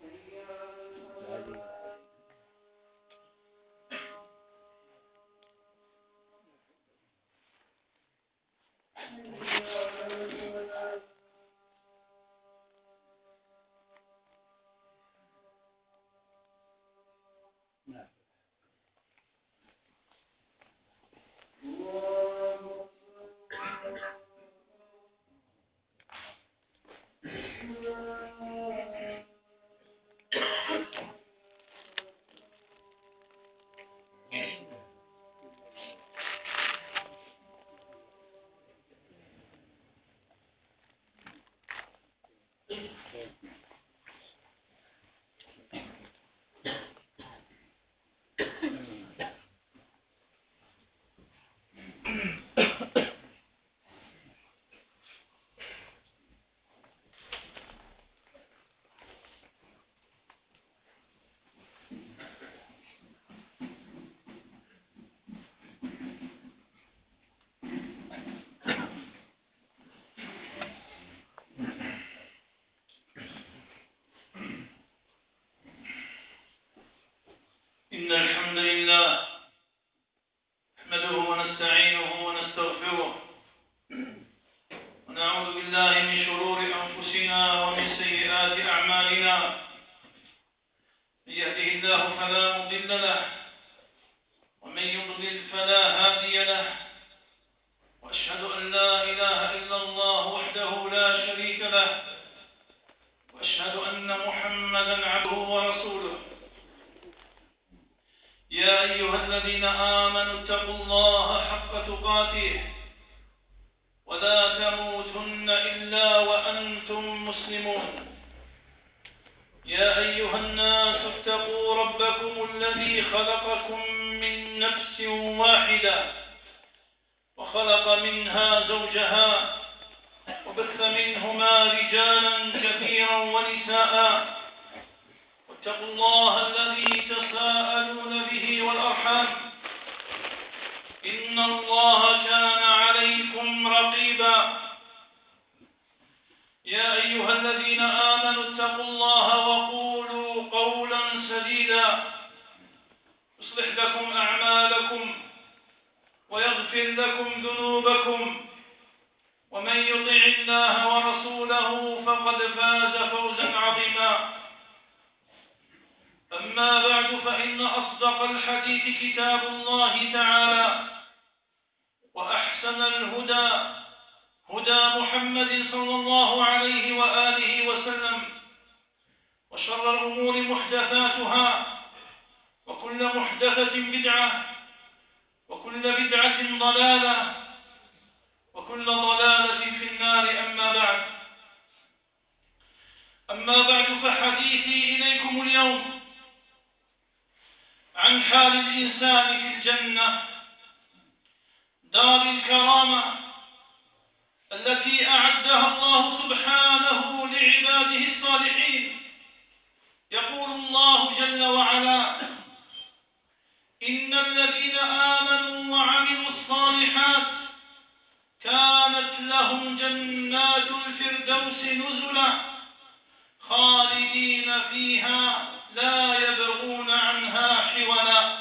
إن الحمد لله نحمده ونستعينه ونستغفره ونعوذ بالله من شرور أنفسنا ومن سيئات أعمالنا. من يهده الله فلا مضل له ومن يضلل فلا هادي له، وأشهد أن لا إله إلا الله وحده لا شريك له، وأشهد أن محمدا عبده ورسوله. يا أيها الذين آمنوا اتقوا الله حق تقاته ولا تموتن إلا وأنتم مسلمون. يا أيها الناس اتقوا ربكم الذي خلقكم من نفس واحدة وخلق منها زوجها وبث منهما رجالا كثيرا ونساء، واتقوا الله الذي تساءلون به والأرحام إن الله كان عليكم رقيبا. يا أيها الذين آمنوا اتقوا الله وقولوا قولا سديدا يصلح لكم أعمالكم ويغفر لكم ذنوبكم، ومن يطع الله ورسوله فقد فاز فوزا عظيما. أما بعد، فإن أصدق الحديث كتاب الله تعالى، وأحسن الهدى هدى محمد صلى الله عليه وآله وسلم، وشر الأمور محدثاتها، وكل محدثة بدعة، وكل بدعة ضلالة، وكل ضلالة في النار. أما بعد فحديثي إليكم اليوم عن حال الإنسان في الجنة دار الكرامة التي أعدها الله سبحانه لعباده الصالحين. يقول الله جل وعلا: إن الذين آمنوا وعملوا الصالحات كانت لهم جنات الفردوس نزلا خالدين فيها لا يبغون عنها حولا.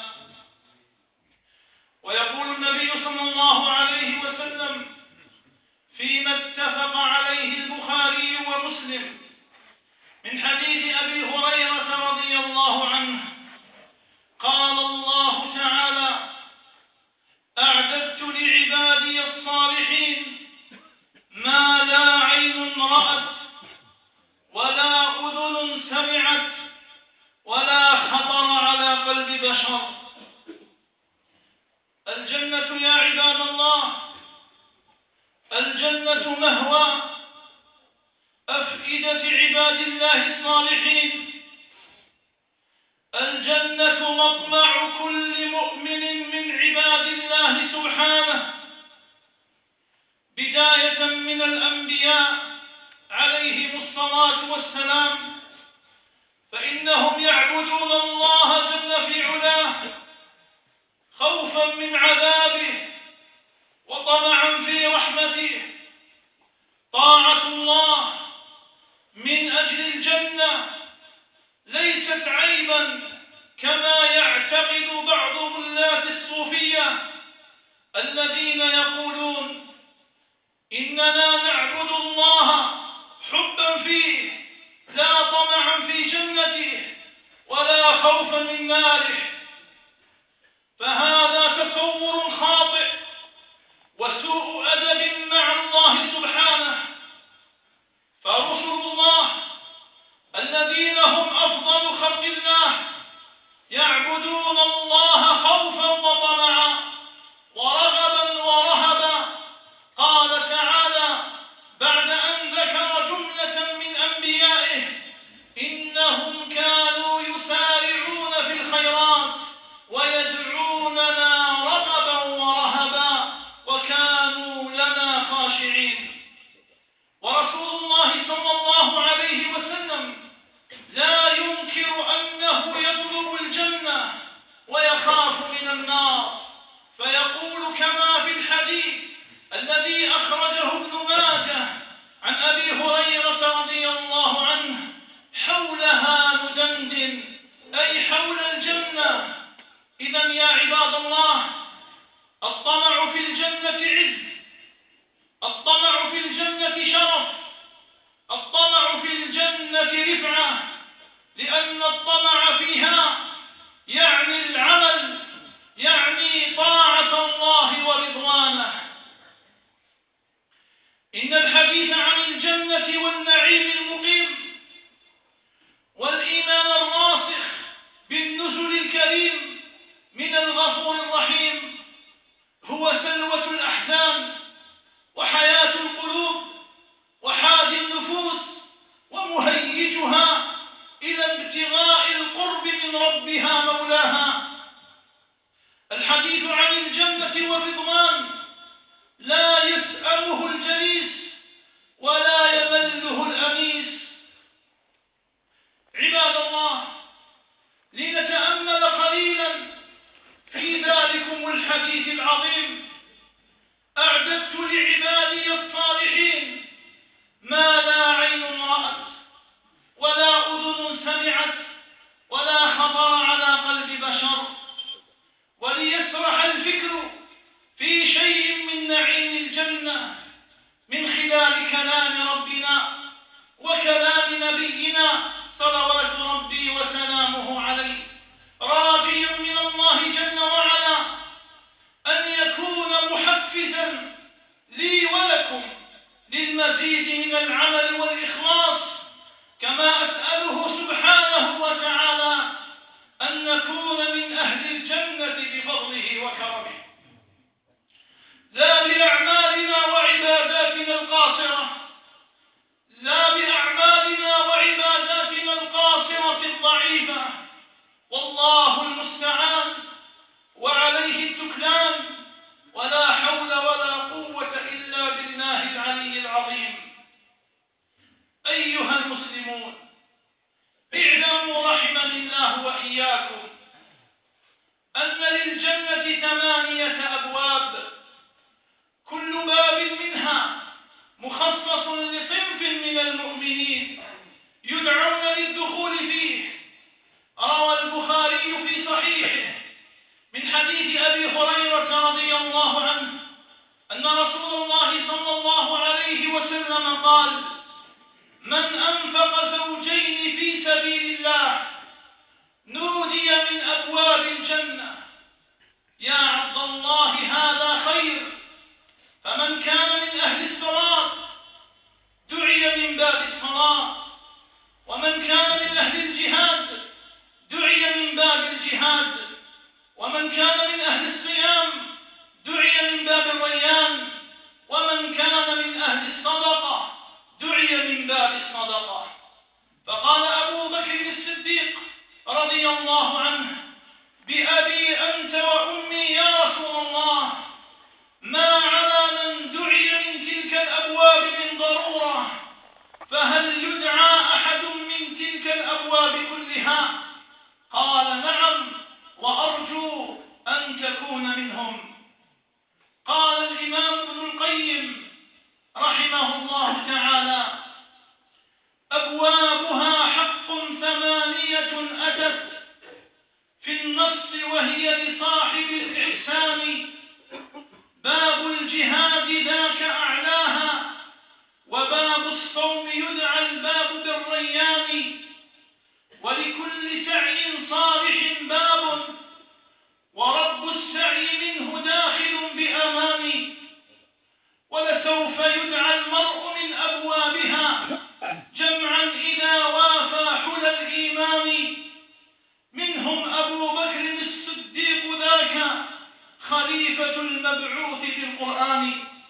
ويقول النبي صلى الله عليه وسلم فيما اتفق عليه البخاري ومسلم من حديث أبي هريرة رضي الله عنه قال الله تعالى: أعددت لعبادي الصالحين ما لا عين رأت ولا أذن سمعت ولا خطر على قلب بشر. الجنة يا عباد الله، الجنة مهوى أفئدة عباد الله الصالحين. الجنة مطمع كل مؤمن من عباد الله سبحانه، بداية من الأنبياء عليهم الصلاة والسلام، فإنهم يعبدون الله جل في علاه خوفا من عذابه وطمعا في رحمته. طاعة الله من أجل الجنة الذين يقولون إننا نعبد الله حبا فيه لا طمعا في جنته ولا خوفا من ناره، فهذا تصور خاطئ وسوء أدب مع الله سبحانه. فرسل الله الذين هم أفضل خلق الله يعبدون الله خوفا وطمعا ورغبا ورهبا. قال تعالى بعد أن ذكر جملة من أنبيائه: إنهم كانوا يسارعون في الخيرات ويدعوننا رغبا ورهبا وكانوا لنا خاشعين. ورسول الله صلى الله عليه وسلم لا ينكر أنه يطلب الجنة ويخاف من النار، فيقول كما في الحديث الذي أخرجه ابن ماجه عن أبي هريرة رضي الله عنه: حولها ندندن، أي حول الجنة. إذن يا عباد الله، الطمع في الجنة عز، الطمع في الجنة شرف، الطمع في الجنة رفعة، لأن الطمع فيها يعني العمل، يعني طاعة الله ورضوانه. إن الحديث عن الجنة والنعيم المقيم والإيمان الراسخ بالنزل الكريم من الغفور الرحيم هو سلوة الأحزان وحياة القلوب وحاد النفوس ومهيجها إلى ابتغاء القرب من ربها مولاها. الحديث عن الجنة والرضوان لا يسأمه الجليس ولا يمله الأنيس. عباد الله، لنتأمل قليلا في ذلكم الحديث العظيم. أعددت لعبادي الصالحين ما لا عين رأت ولا أذن سمعت ولا خطر على قلب بشر، وليسرح الفكر في شيء من نعيم الجنة من خلال كلام ربنا وكلام نبينا صلوات ربي وسلامه عليه، راجيا من الله جل وعلا أن يكون محفزا لي ولكم للمزيد من العمل والإخلاص، كما أسأله سبحانه وتعالى أن نكون من أهل الجنة بفضله وكرمه، لا بأعمالنا وعباداتنا القاصرة، لا بأعمالنا وعباداتنا القاصرة الضعيفة، والله المستعان وعليه التكلان، ولا حول ولا قوة إلا بالله العلي العظيم. أيها المسلمون، اعلموا رحمني الله وإياكم أن للجنة 8 أبواب، كل باب منها مخصص لصنف من المؤمنين يدعون للدخول فيه. روى البخاري في صحيحه من حديث أبي هريرة رضي الله عنه أن رسول الله صلى الله عليه وسلم قال: من أنفق زوجين في سبيل الله نودي من أبواب الجنة. يا عبد الله، هذا خير. فمن كان من أهل الصلاة دعي من باب الصلاة، ومن كان من أهل الجهاد دعي من باب الجهاد، ومن كان من أهل الصيام دعي من باب الريان، ومن كان من أهل الصدقة دعي من باب الصدقة. فقال أبو بكر الصديق رضي الله عنه: بأبي أنت وأمي يا رسول الله، ما على من دعي من تلك الأبواب من ضرورة، فهل يدعى أحد من تلك الأبواب كلها؟ قال: نعم، وأرجو أن تكون منهم. قال الإمام ابن القيم رحمه الله تعالى: أبوابها حق 8 أتت الصوم يدعى الباب بالريان، ولكل سعي صالح باب، ورب السعي منه داخل بأمان. ولسوف يدعى المرء من أبوابها جمعا إذا وافى حلى الإيمان. منهم أبو بكر الصديق ذاك خليفة المبعوث في القرآن.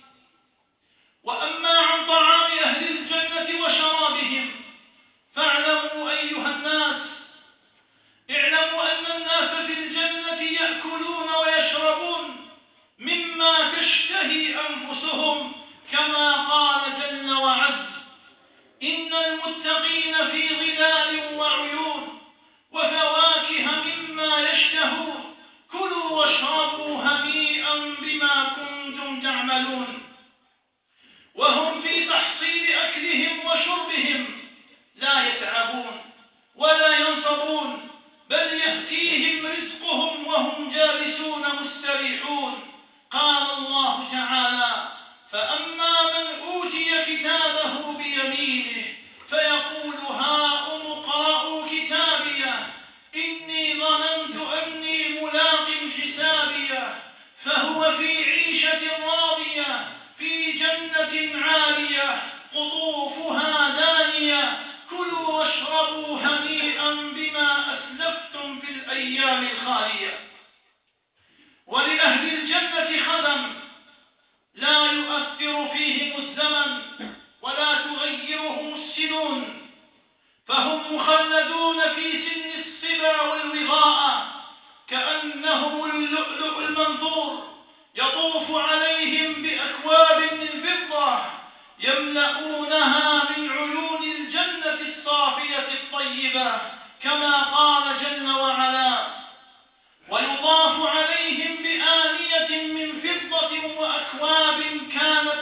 وأما عن طعام أهل الجنة وشرابهم فاعلموا أيها الناس، اعلموا أن الناس في الجنة يأكلون ويشربون مما تشتهي أنفسهم، كما قال جل وعز: إن المتقين في ظلال وعيون وفواكه مما يشتهون كلوا واشربوا هنيئا بما كنتم تعملون. وهم في تحصيل أكلهم وشربهم لا يتعبون ولا ينصبون، بل يأتيهم رزقهم وهم جالسون مستريحون. قال الله تعالى: فأما من أوتي كتابه بيمينه فيقول هاؤم اقرءوا كتابيه إني ظننت أني ملاق حسابيه فهو في عيشة راضية في جنة عالية قطوفها دانية كلوا واشربوا هنيئا بما أسلفتم في الأيام الخالية. ولأهل الجنة خدم لا يؤثر فيهم الزمن ولا تغيرهم السنون، فهم مخلدون في سن الصبا والوغاء كأنهم اللؤلؤ المنثور، يطوف عليهم بأكواب من فضة يملؤونها من عيون الجنة الصافية الطيبة، كما قال جل وعلا: ويضاف عليهم بآنية من فضة وأكواب كانت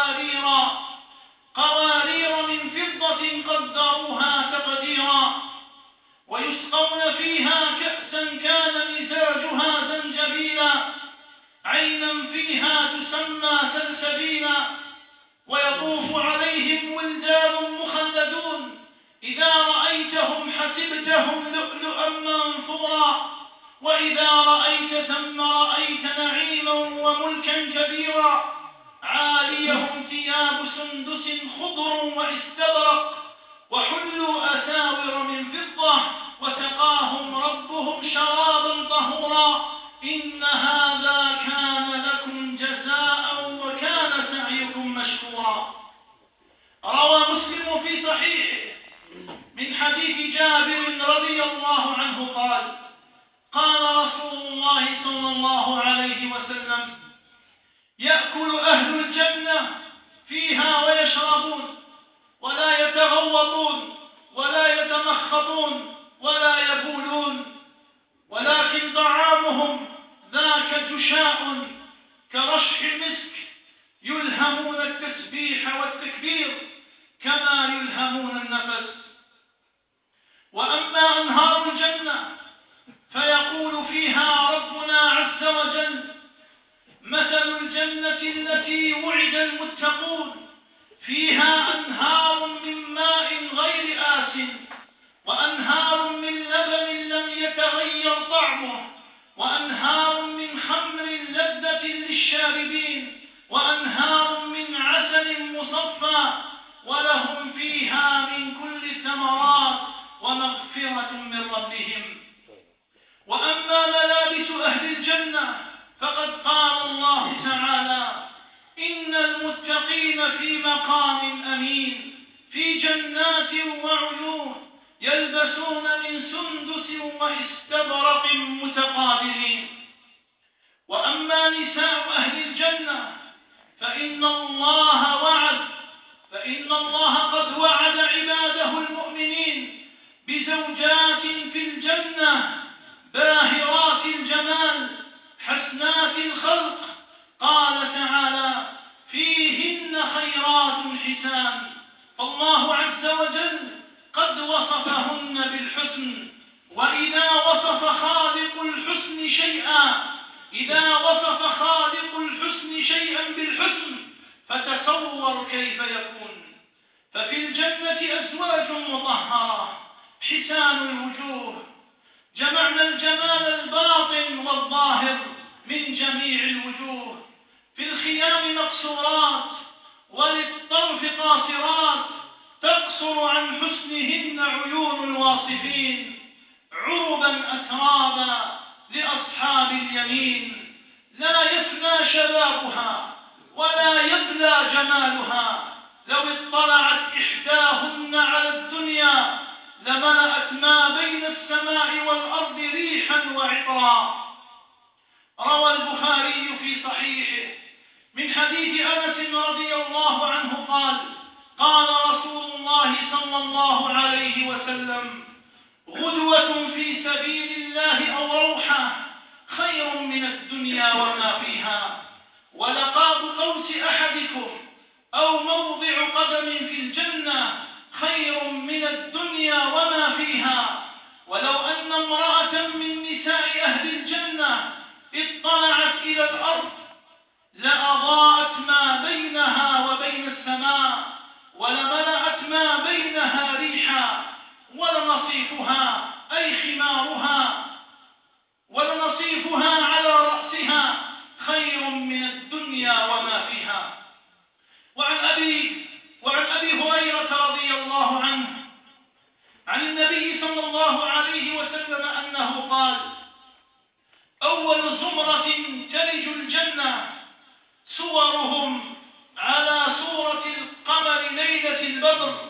قوارير من فضة قدروها تقديرا، ويسقون فيها كأسا كان مزاجها زنجبيلا عينا فيها تسمى سلسبيلا. ويطوف عليهم ولدان مخلدون إذا رأيتهم حسبتهم لؤلؤا منثورا، وإذا رأيت ثم رأيت نعيما وملكا كبيرا. عاليهم ثياب سندس خضر واستبرق وحلوا أساور من فضة وسقاهم ربهم شرابا طهورا. إن هذا كان لكم جزاء وكان سعيكم مشكورا. روى مسلم في صحيحه من حديث جابر رضي الله عنه قال: قال رسول الله صلى الله عليه وسلم: يأكل أهل الجنة فيها ويشربون ولا يتغوطون ولا يتمخطون ولا يبولون، ولكن طعامهم ذاك جشاء كرشح المسك، يلهمون التسبيح والتكبير كما يلهمون النفس. وأما أنهار الجنة فيقول فيها ربنا عز وجل: مثل الجنة التي وعد المتقون فيها أنهار من ماء غير آسن وأنهار من لبن لم يتغير طعمه وأنهار من خمر لذة للشاربين وأنهار من عسل مصفى ولهم فيها من كل الثمرات ومغفرة من ربهم. وأما ملابس أهل الجنة فقد قال الله تعالى: إن المتقين في مقام أمين في جنات وعيون يلبسون من سندس واستبرق متقابلين. وأما نساء أهل الجنة فإن الله قد وعد عباده المؤمنين بزوجات في الجنة باهرات الجمال حسنات الخلق. قال تعالى: فيهن خيرات حسان. فالله عز وجل قد وصفهن بالحسن، وإذا وصف خالق الحسن شيئا بالحسن فتصور كيف يكون. ففي الجنة أزواج مطهرة حسان الوجوه، جمعنا الجمال الباطن والظاهر من جميع الوجوه، في الخيام مقصورات وللطرف قاصرات، تقصر عن حسنهن عيون الواصفين، عربا أترابا لأصحاب اليمين، لا يفنى شبابها ولا يبلى جمالها، لو اطلعت إحداهن على الدنيا لملأت ما بين السماء والأرض ريحا وعطرا. روى البخاري في صحيحه من حديث أنس رضي الله عنه قال: قال رسول الله صلى الله عليه وسلم: غدوة في سبيل الله أو روحة خير من الدنيا وما فيها، ولقاب قوس أحدكم أو موضع قدم في الجنة خير من الدنيا وما فيها، ولو أن امرأة من نساء أهل الجنة اطلعت إلى الأرض لأضاءت ما بينها وبين السماء، ولملأت ما بينها ريحا، ولنصيفها أي خمارها ولنصيفها على رأسها خير من الدنيا وما فيها. وعن أبي هريرة رضي الله عنه عن النبي صلى الله عليه وسلم أنه قال: أول زمرة تلج الجنة صورهم على صورة القمر ليلة البدر،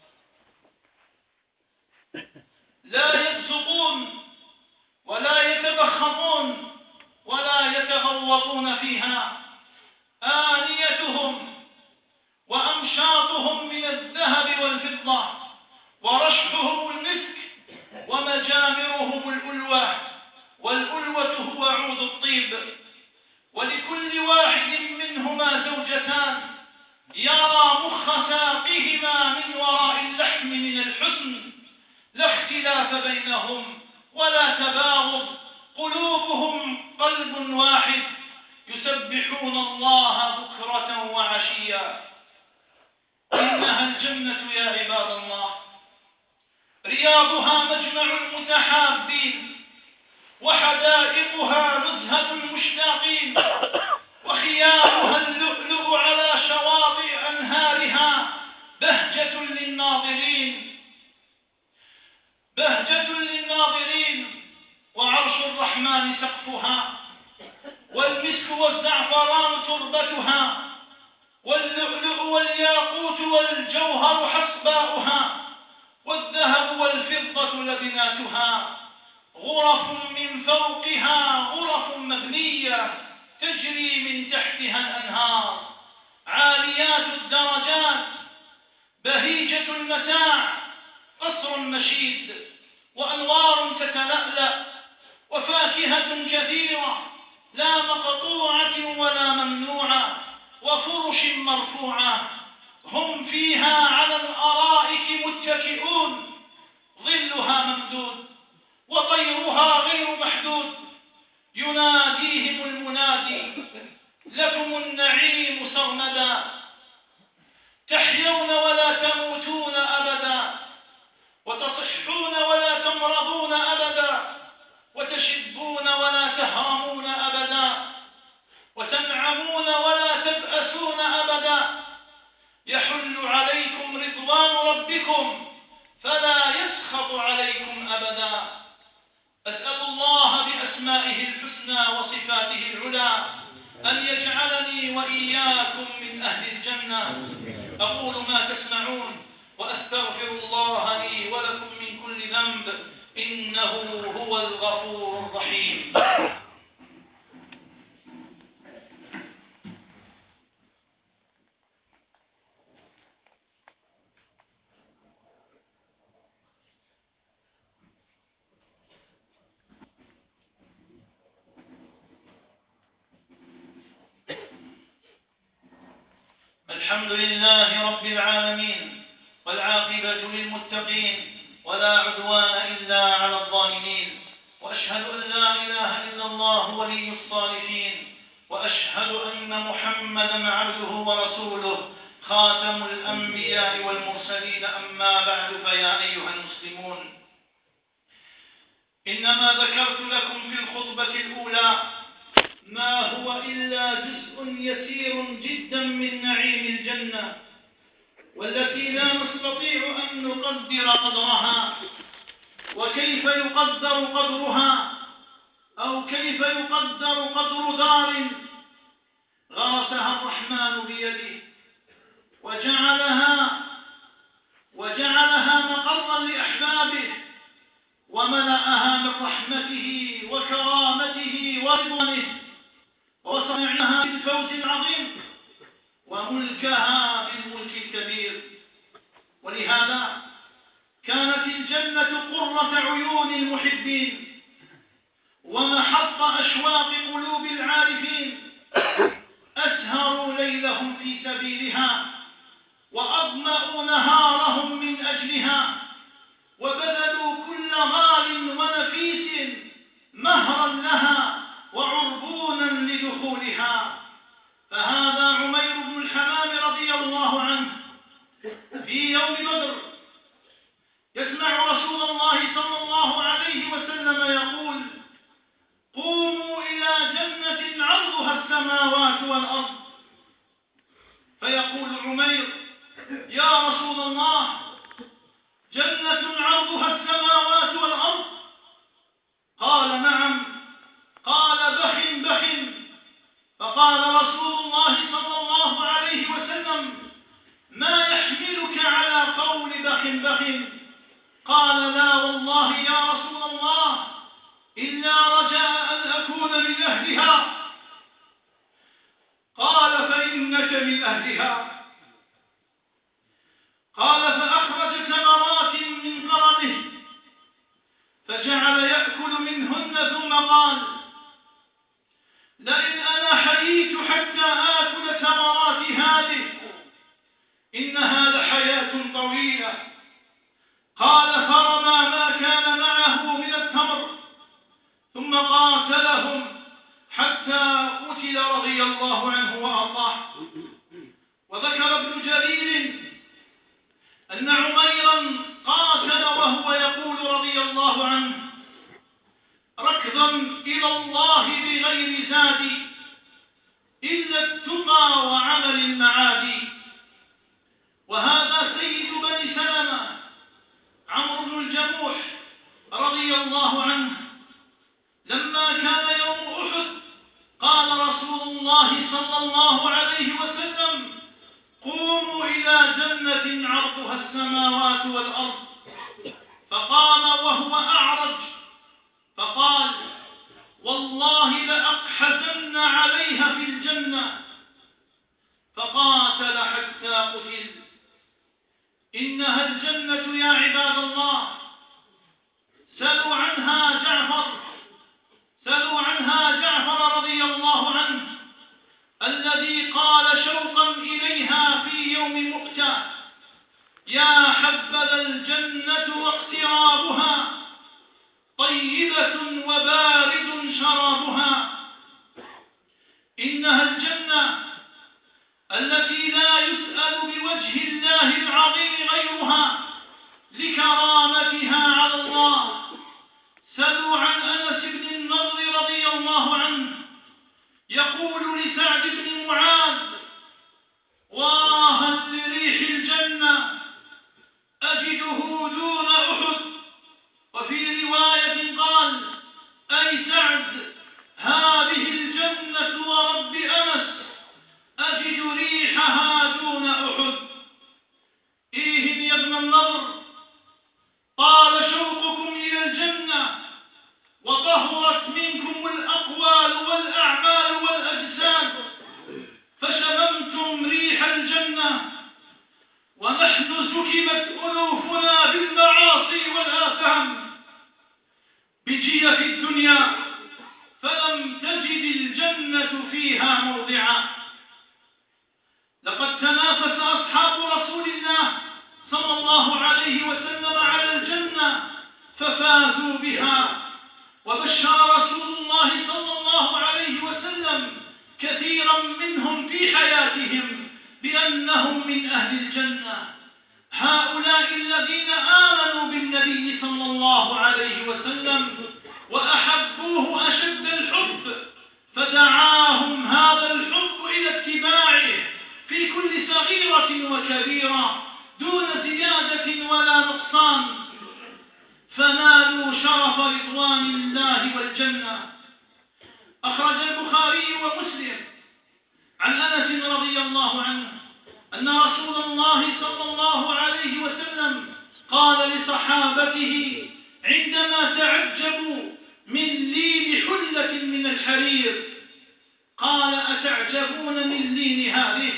لا يبزقون ولا يتبخطون ولا يتغوطون فيها، آنيتهم وأمشاطهم من الذهب والفضة، ورشحهم المسك، ومجامرهم الألوة، والألوة هو عود الطيب، ولكل واحد منهما زوجتان يرى مخ ساقهما من وراء اللحم من الحسن، لا اختلاف بينهم ولا تباغض، قلوبهم قلب واحد، يسبحون الله بكرة وعشيا. إنها الجنة يا عباد الله، رياضها مجمع المتحابين، وحدائقها نزهة المشتاقين، وخيامها اللؤلؤ على شواطئ أنهارها بهجة للناظرين، وعرش الرحمن سقفها، والمسك والزعفران تربتها، واللؤلؤ والياقوت والجوهر حصباؤها، والذهب والفضة لبناتها، غرف من فوقها غرف مبنية تجري من تحتها الأنهار، عاليات الدرجات، بهيجة المتاع، قصر مشيد، وأنوار تتلألأ، وفاكهة كثيرة لا مقطوعة ولا ممنوعة، وفرش مرفوعة، هم فيها على الأرائك متكئون، ظلها ممدود وطيرها غير محدود، يناديهم المنادي: لكم النعيم سرمدا، تحيون ولا تموتون أبدا، وتصحون ولا تمرضون أبدا، وتشبون ولا تهرمون أبدا، وتنعمون ولا تبأسون أبدا، يحل عليكم رضوان ربكم فلا يسخط عليكم أبدا. أسأل الله بأسمائه الحسنى وصفاته العلى أن يجعلني وإياكم من أهل الجنة. أقول ما تسمعون وأستغفر الله لي ولكم من كل ذنب، إنه هو الغفور الرحيم. الحمد لله رب العالمين، والعاقبة للمتقين، ولا عدوان إلا على الظالمين، وأشهد أن لا إله إلا الله ولي الصالحين، وأشهد أن محمدا عبده ورسوله خاتم الأنبياء والمرسلين، أما بعد، فيا أيها المسلمون، إنما ذكرت لكم في الخطبة الأولى ما هو إلا جزء يسير جدا من نعيم الجنة، والتي لا نستطيع أن نقدر قدرها، وكيف يقدر قدرها، أو كيف يقدر قدر دار غرسها الرحمن بيده وجعلها مقرا لأحبابه، وملأها من رحمته وكرامته ورضوانه، وصنعها بالفوز العظيم، وملكها بالملك الكبير. ولهذا كانت الجنة قرة عيون المحبين، ومحط أشواق قلوب العارفين، أسهروا ليلهم في سبيلها، وأظمأوا نهارهم من أجلها، وبذلوا كل غال ونفيس مهرا لها وعربونا لدخولها. فهذا عمير بن الحمام رضي الله عنه في يوم بدر يسمع رسول الله صلى الله عليه وسلم يقول: قوموا إلى جنة عرضها السماوات والأرض. فيقول عمير: يا رسول الله، جنة عرضها السماوات والأرض؟ قال: نعم. قال: بخ بخ. فقال رسول الله صلى الله عليه وسلم: ما يحملك على قول بخ بخ؟ قال: لا والله يا رسول الله، إلا رجاء أن أكون من أهلها. قال: فإنك من أهلها. قال: فأخرج ثمرات من قرنه فجعل يأكل منهن، ثم قال: لئن أنا حييت حتى آكل ثمرات هذه إنها لحياة طويلة. قال: فرمى ما كان معه من التمر ثم قاتلهم حتى قتل رضي الله عنه وأرضاه. وذكر ابن جرير أن عميرا قاتل وهو يقول رضي الله عنه: ركضا إلى الله بغير زاد إلا التقى وعمل المعادي. وهذا سيد بني سلمة عمرو بن الجموح رضي الله عنه، لما كان يوم أحد قال رسول الله صلى الله عليه وسلم: قوموا إلى جنة عرضها السماوات والأرض. فقام وهو أعرج فقال: والله لأقحزن عليها في الجنة. فقاتل حتى قتل. إنها الجنة يا عباد الله. سلوا عنها جعفر رضي الله عنه، الذي قال شوقا إليها في يوم مؤتة: يا حبذا الجنة واقترابها، طيبة وبارد شرابها. إنها الجنة التي لا يسأل بوجه الله العظيم غيرها لكرامتها على الله. سلوا عن أنس بن النضر رضي الله عنه يقول لسعد بن معاذ: واها لريح الجنة أجده دون أحد. وفي رواية قال: أي سعد، هذه الجنة ورب أنس أجد ريحها دون أحد. إيه يا ابن النضر، طال شوقكم إلى الجنة، وطهرت منكم الأقوال والأعمال والأجساد، فشممتم ريح الجنة، ونحن زكمت أنوفنا بالمعاصي والآثام بجية الدنيا، فلم تجد الجنة فيها موضعا. لقد تنافس أصحاب رسول الله صلى الله عليه وسلم على الجنة ففازوا بها، وبشر رسول الله صلى الله عليه وسلم كثيرا منهم في حياتهم بأنهم من هؤلاء الذين آمنوا بالنبي صلى الله عليه وسلم وأحبوه أشد الحب، فدعاهم هذا الحب إلى اتباعه في كل صغيرة وكبيرة دون زيادة ولا نقصان، فنالوا شرف رضوان الله والجنة. أخرج البخاري ومسلم عن أنس رضي الله عنه أن رسول الله صلى الله عليه وسلم قال لصحابته عندما تعجبوا من لين حلة من الحرير، قال: أتعجبون من لين هذه؟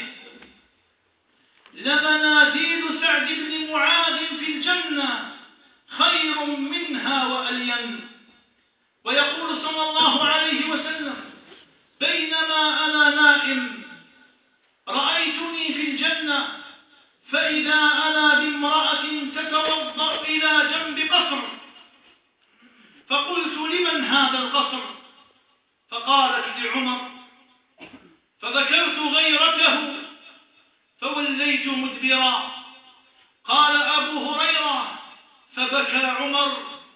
لمناديل سعد بن معاذ في الجنة خير منها وألين. ويقول صلى الله عليه وسلم: بينما أنا نائم رأيتني في الجنة فإذا أنا بامرأة تتوضأ إلى جنب قصر، فقلت: لمن هذا القصر؟ فقالت: لعمر. فذكرت غيرته فوليت مدبرا. قال أبو هريرة: فبكى عمر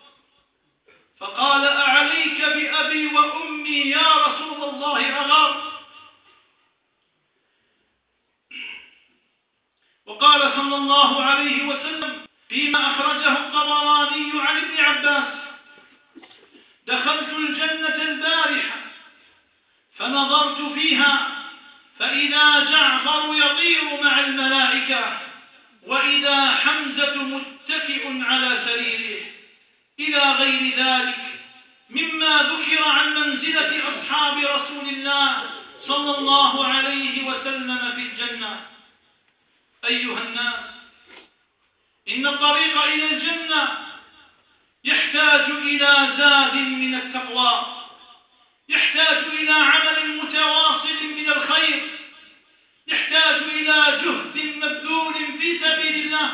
فقال: أعليك بأبي وأمي يا رسول الله أغار؟ وقال صلى الله عليه وسلم فيما أخرجه الطبراني عن ابن عباس: دخلت الجنة البارحة فنظرت فيها فإذا جعفر يطير مع الملائكة وإذا حمزة متكئ على سريره، إلى غير ذلك مما ذكر عن منزلة أصحاب رسول الله صلى الله عليه وسلم في الجنة. أيها الناس، إن الطريق إلى الجنة يحتاج إلى زاد من التقوى، يحتاج إلى عمل متواصل من الخير، يحتاج إلى جهد مبذول في سبيل الله،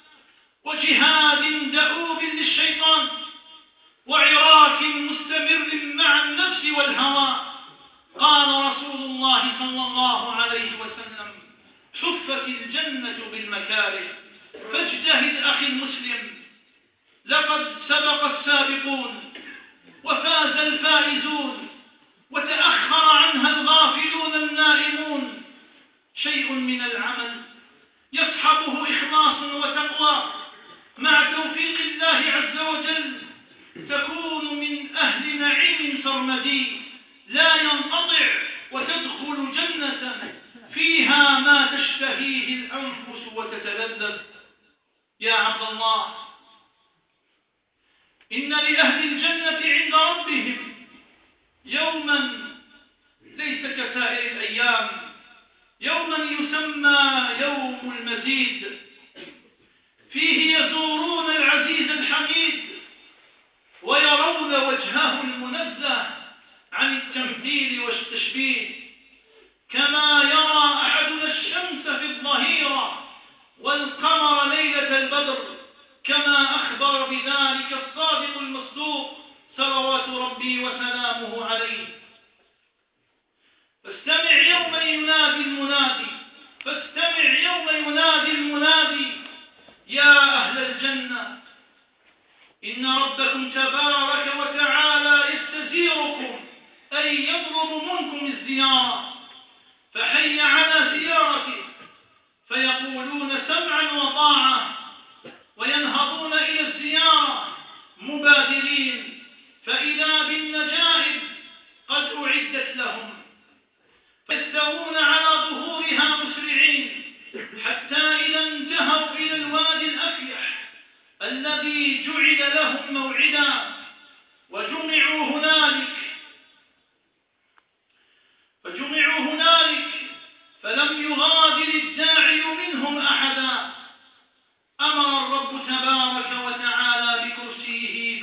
وجهاد دؤوب للشيطان، وعراك مستمر مع النفس والهوى. قال رسول الله صلى الله عليه وسلم: حفت الجنة بالمكاره، فاجتهد أخي المسلم، لقد سبق السابقون وفاز الفائزون وتأخر عنها الغافلون النائمون. شيء من العمل يصحبه إخلاص وتقوى مع توفيق الله عز وجل تكون من أهل نعيم سرمدي لا ينقطع، وتدخل جنة فيها ما تشتهيه الأنفس وتتلذذ. يا عبد الله، إن لأهل الجنة عند ربهم يوما ليس كسائر الأيام، يوما يسمى يوم المزيد، فيه يزورون العزيز الحميد ويرون وجهه المنزه عن التمثيل والتشبيه، كما يرى أحدنا الشمس في الظهيرة والقمر ليلة البدر، كما أخبر بذلك الصادق المصدوق صلوات ربي وسلامه عليه. فاستمع يوم ينادي المنادي، فاستمع يوم ينادي المنادي: يا أهل الجنة، إن ربكم تبارك وتعالى يستزيركم، أي يطلب منكم الزيارة، فحي على زيارته، فيقولون سمعا وطاعة، وينهضون إلى الزيارة مبادرين، فإذا بالنجائب قد أعدت لهم، فيستوون على ظهورها مسرعين، حتى إذا انتهوا إلى الوادي الأفيح الذي جعل لهم موعدا وجمعوا هنالك فلم يغادر الداعي منهم أحدا. أمر الرب تبارك وتعالى بكرسيه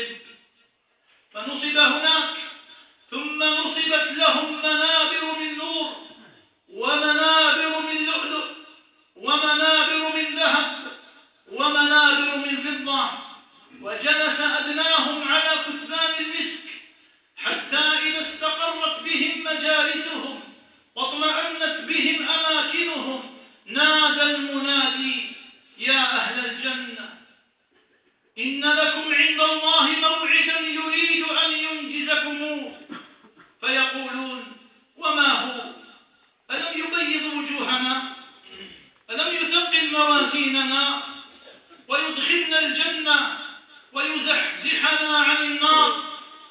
فنصب هناك، ثم نصبت لهم منابر من نور ومنابر من لؤلؤ ومنابر من ذهب ومنابر من فضة، وجلس أدناهم على كثبان المسك، حتى إذا استقرت بهم مجالسهم واطمأنت بهم أماكنهم نادى المنادي: يا أهل الجنة إن لكم عند الله موعدا يريد أن ينجزكموه. فيقولون وما هو؟ ألم يبيض وجوهنا؟ ألم يثقل موازيننا ويدخلنا الجنة ويزحزحنا عن النار؟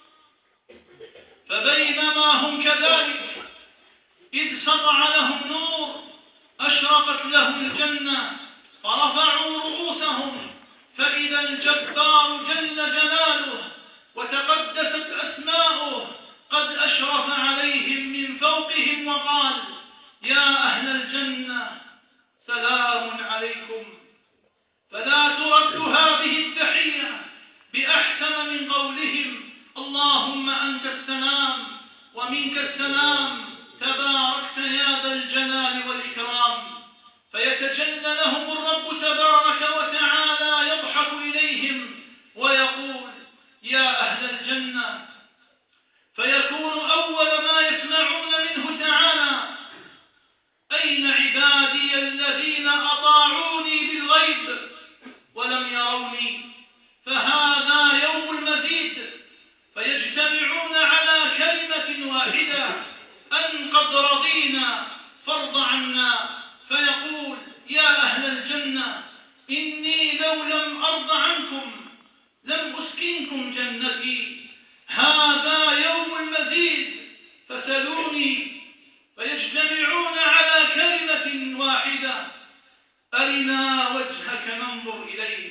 فبينما هم كذلك إذ سطع لهم نور أشرقت لهم الجنة فرفعوا رؤوسهم فإذا الجبار جل جلاله وتقدست أسماؤه قد أشرف عليهم من فوقهم وقال يا أهل الجنة سلام عليكم. فلا ترد هذه التحية بأحسن من قولهم اللهم أنت السلام ومنك السلام تباركت يا ذا الجلال والإكرام. فيتجلى لهم الرب تبارك وتعالى يضحك إليهم ويقول يا أهل الجنة، فيكون أول ما يسمعون منه تعالى أين عبادي الذين أطاعوني بالغيب ولم يروني؟ فهذا يوم المزيد، فيجتمعون على كلمة واحدة أن قد رضينا فارض عنا. فيقول يا أهل الجنة إني لو لم أرض عنكم لم أسكنكم جنتي، هذا يوم المزيد فسلوني. فيجتمعون على كلمة واحدة أرنا وجهك ننظر إليه.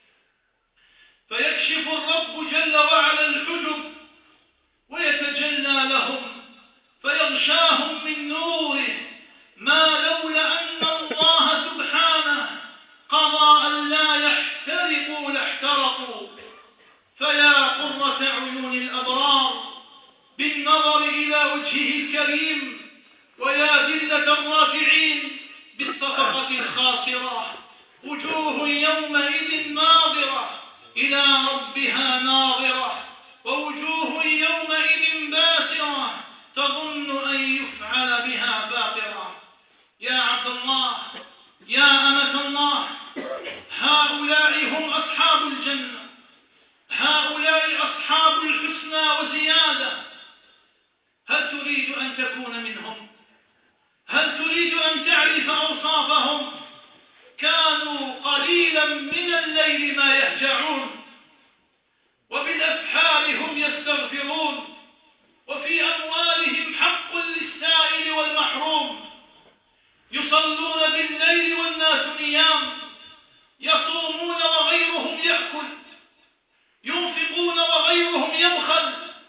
فيكشف الرب جل وعلا الحجب ويتجلى لهم فيغشاهم من نوره ما لولا أن الله سبحانه قضى أن لا يحترقوا لاحترقوا. فيا قرة عيون الأبرار بالنظر إلى وجهه الكريم، ويا ذلة الراجعين بالصفقة الخاسرة، وجوه يومئذ ناظرة إلى ربها ناظرة، ووجوه يومئذ باسرة تظن أن يفعل بها فاقرة. يا عبد الله يا أمة الله، هؤلاء هم أصحاب الجنة، هؤلاء أصحاب الحسنى وزيادة. هل تريد أن تكون منهم؟ هل تريد أن تعرف أوصافهم؟ كانوا قليلا من الليل ما يهجعون، وبالأسحار هم يستغفرون، وفي أموالهم حق للسائل والمحروم، يصلون بالليل والناس نيام، يصومون وغيرهم يأكل، ينفقون وغيرهم يبخل،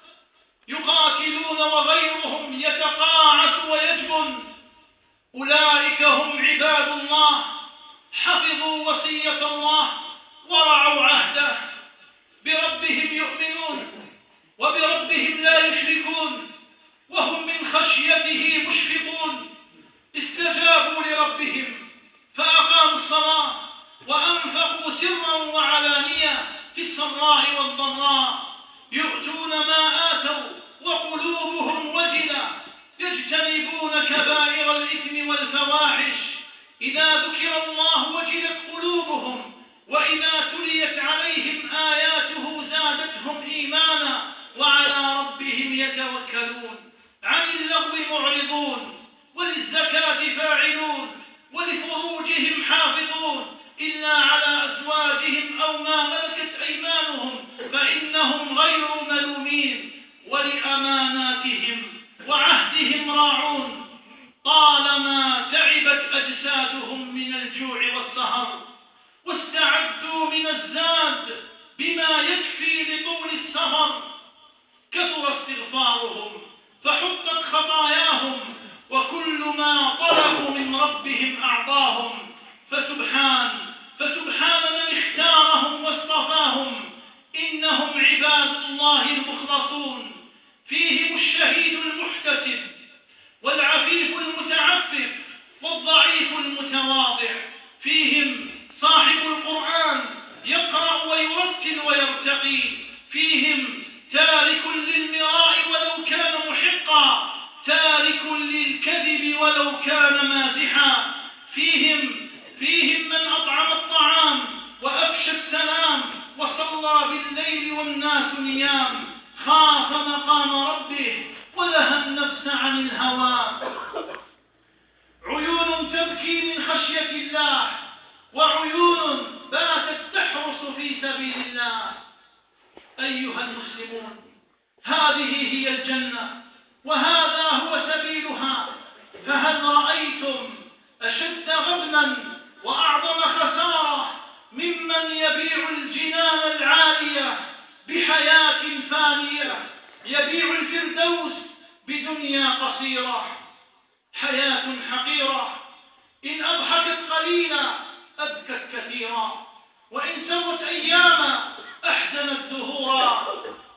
يقاتلون وغيرهم يتقاعس ويجبن. أولئك هم عباد الله، حفظوا وصية الله ورعوا عهده، بربهم يؤمنون وبربهم لا يشركون، وهم من خشيته مشفقون. استجابوا لربهم فأقاموا الصلاة وأنفقوا سرا وعلانية في السراء والضراء، يؤتون ما آتوا وقلوبهم وجلة، يجتنبون كبائر الإثم والفواحش. إذا ذكر الله وجلت قلوبهم، وإذا تليت عليهم آياته زادتهم إيمانا، وعلى ربهم يتوكلون. عن اللغو معرضون، وللزكاة فاعلون، ولفروجهم حافظون إلا على أزواجهم أو ما ملكت أيمانهم فإنهم غير ملومين، ولأماناتهم وعهدهم راعون. طالما تعبت أجسادهم من الجوع والسهر، واستعدوا من الزاد بما يكفي لطول السفر، كثر استغفارهم فحطت خطاياهم، وكل ما طلبوا من ربهم أعطاهم. فسبحان من اختارهم واصطفاهم. إنهم عباد الله المخلصون، فيهم الشهيد المحتسب، والعفيف المتعفف، والضعيف المتواضع، فيهم صاحب القرآن يقرأ ويرتل ويرتقي، فيهم تارك للمراء ولو كان محقا، تارك للكذب ولو كان مازحا، فيهم من أطعم الطعام الناس نيام خاف مقام ربه ونهى النفس عن الهوى. عيون تبكي من خشية الله وعيون باتت تحرس في سبيل الله. أيها المسلمون، هذه هي الجنة وهذا هو سبيلها، فهل رأيتم أشد غبنا وأعظم خسارة ممن يبيع الجنان العالية بحياة فانية، يبيع الفردوس بدنيا قصيرة؟ حياة حقيرة إن أضحكت قليلا أبكت كثيرا، وإن سرت أياما أحزنت دهورا.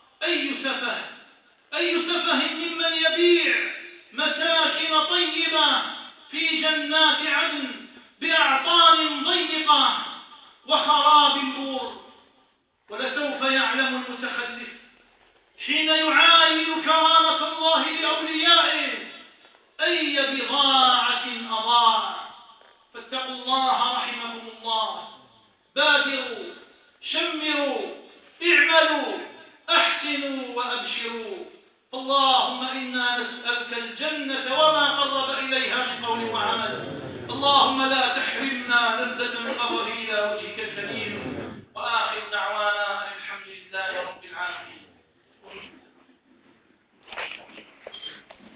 أي سفه ممن يبيع مساكن طيبة في جنات عدن بأعطان ضيقة وخراب بور. ولسوف يعلم المتخلف حين يعاين كرامة الله لأوليائه أي بضاعة أضاع. فاتقوا الله رحمكم الله، بادروا، شمروا، اعملوا، أحسنوا وأبشروا. الله